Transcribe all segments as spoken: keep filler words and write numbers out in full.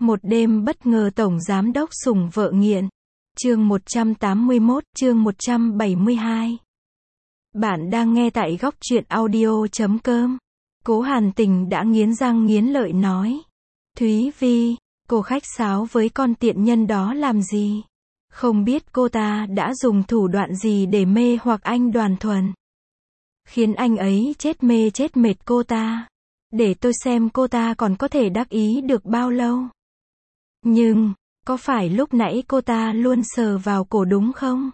Một đêm bất ngờ tổng giám đốc sủng vợ nghiện. Chương một trăm tám mươi mốt, chương một trăm bảy mươi hai. Bạn đang nghe tại góc truyện audio chấm com. Cố Hàn Tình đã nghiến răng nghiến lợi nói. Thúy Vi, cô khách sáo với con tiện nhân đó làm gì? Không biết cô ta đã dùng thủ đoạn gì để mê hoặc anh Đoàn Thuần, khiến anh ấy chết mê chết mệt cô ta. Để tôi xem cô ta còn có thể đắc ý được bao lâu. Nhưng, có phải lúc nãy cô ta luôn sờ vào cổ đúng không?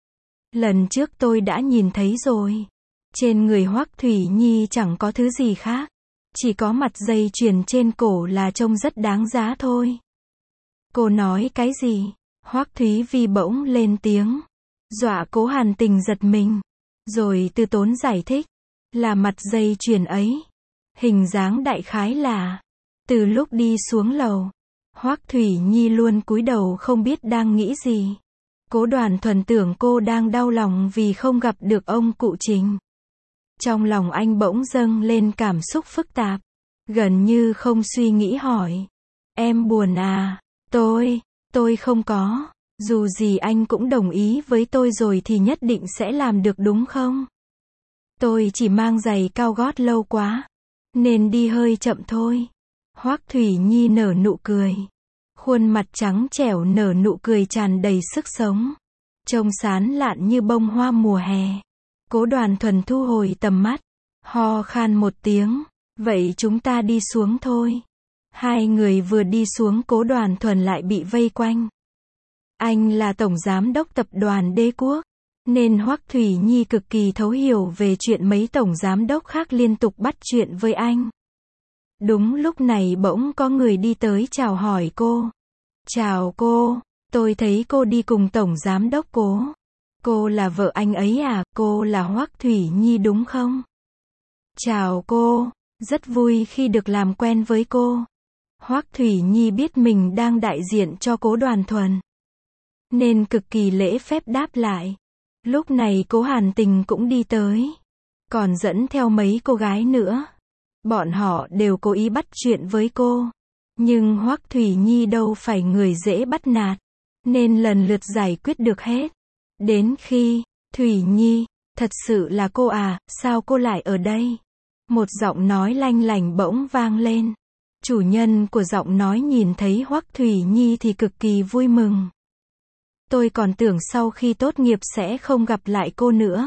Lần trước tôi đã nhìn thấy rồi. Trên người Hoắc Thủy Nhi chẳng có thứ gì khác. Chỉ có mặt dây chuyền trên cổ là trông rất đáng giá thôi. Cô nói cái gì? Hoắc Thúy Vi bỗng lên tiếng. Dọa Cố Hàn Tình giật mình. Rồi từ tốn giải thích. Là mặt dây chuyền ấy. Hình dáng đại khái là. Từ lúc đi xuống lầu, Hoắc Thủy Nhi luôn cúi đầu không biết đang nghĩ gì. Cố Đoàn Thuần tưởng cô đang đau lòng vì không gặp được ông cụ Trình. Trong lòng anh bỗng dâng lên cảm xúc phức tạp. Gần như không suy nghĩ hỏi. Em buồn à? Tôi, tôi không có. Dù gì anh cũng đồng ý với tôi rồi thì nhất định sẽ làm được đúng không? Tôi chỉ mang giày cao gót lâu quá, nên đi hơi chậm thôi. Hoắc Thủy Nhi nở nụ cười. Khuôn mặt trắng trẻo nở nụ cười tràn đầy sức sống. Trông sán lạn như bông hoa mùa hè. Cố Đoàn Thuần thu hồi tầm mắt. Ho khan một tiếng. Vậy chúng ta đi xuống thôi. Hai người vừa đi xuống Cố Đoàn Thuần lại bị vây quanh. Anh là tổng giám đốc tập đoàn Đế Quốc. Nên Hoắc Thủy Nhi cực kỳ thấu hiểu về chuyện mấy tổng giám đốc khác liên tục bắt chuyện với anh. Đúng lúc này bỗng có người đi tới chào hỏi cô. Chào cô, tôi thấy cô đi cùng tổng giám đốc Cố. Cô là vợ anh ấy à? Cô là Hoắc Thủy Nhi đúng không? Chào cô, rất vui khi được làm quen với cô. Hoắc Thủy Nhi biết mình đang đại diện cho Cố Đoàn Thuần, nên cực kỳ lễ phép đáp lại. Lúc này Cố Hàn Tình cũng đi tới, còn dẫn theo mấy cô gái nữa. Bọn họ đều cố ý bắt chuyện với cô. Nhưng Hoắc Thủy Nhi đâu phải người dễ bắt nạt, nên lần lượt giải quyết được hết. Đến khi, Thủy Nhi, thật sự là cô à, sao cô lại ở đây? Một giọng nói lanh lảnh bỗng vang lên. Chủ nhân của giọng nói nhìn thấy Hoắc Thủy Nhi thì cực kỳ vui mừng. Tôi còn tưởng sau khi tốt nghiệp sẽ không gặp lại cô nữa.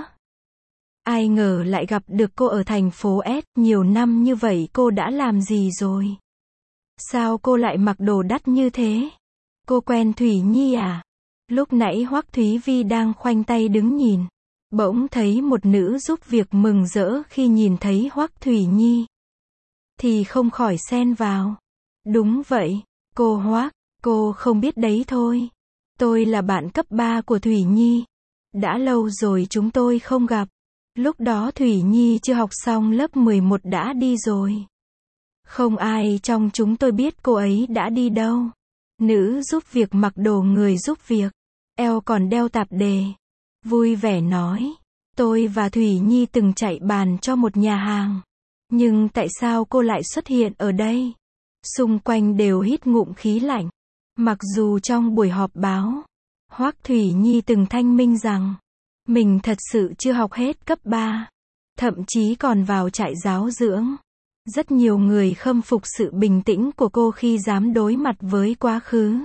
Ai ngờ lại gặp được cô ở thành phố S, nhiều năm như vậy cô đã làm gì rồi? Sao cô lại mặc đồ đắt như thế? Cô quen Thủy Nhi à? Lúc nãy Hoắc Thúy Vi đang khoanh tay đứng nhìn. Bỗng thấy một nữ giúp việc mừng rỡ khi nhìn thấy Hoắc Thủy Nhi. Thì không khỏi xen vào. Đúng vậy, cô Hoắc, cô không biết đấy thôi. Tôi là bạn cấp ba của Thủy Nhi. Đã lâu rồi chúng tôi không gặp. Lúc đó Thủy Nhi chưa học xong lớp mười một đã đi rồi. Không ai trong chúng tôi biết cô ấy đã đi đâu. Nữ giúp việc mặc đồ người giúp việc, eo còn đeo tạp dề, vui vẻ nói. Tôi và Thủy Nhi từng chạy bàn cho một nhà hàng. Nhưng tại sao cô lại xuất hiện ở đây? Xung quanh đều hít ngụm khí lạnh. Mặc dù trong buổi họp báo, Hoắc Thủy Nhi từng thanh minh rằng mình thật sự chưa học hết cấp ba, thậm chí còn vào trại giáo dưỡng. Rất nhiều người khâm phục sự bình tĩnh của cô khi dám đối mặt với quá khứ.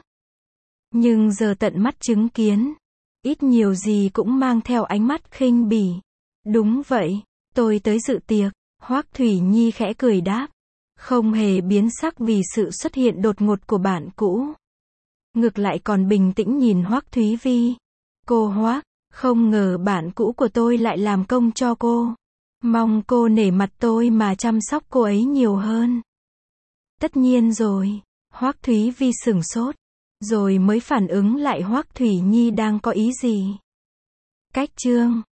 Nhưng giờ tận mắt chứng kiến, ít nhiều gì cũng mang theo ánh mắt khinh bỉ. Đúng vậy, tôi tới dự tiệc. Hoắc Thủy Nhi khẽ cười đáp, không hề biến sắc vì sự xuất hiện đột ngột của bạn cũ. Ngược lại còn bình tĩnh nhìn Hoắc Thúy Vi. Cô Hoắc, không ngờ bạn cũ của tôi lại làm công cho cô. Mong cô nể mặt tôi mà chăm sóc cô ấy nhiều hơn. Tất nhiên rồi. Hoắc Thúy Vi sửng sốt, rồi mới phản ứng lại Hoắc Thủy Nhi đang có ý gì. Cách chương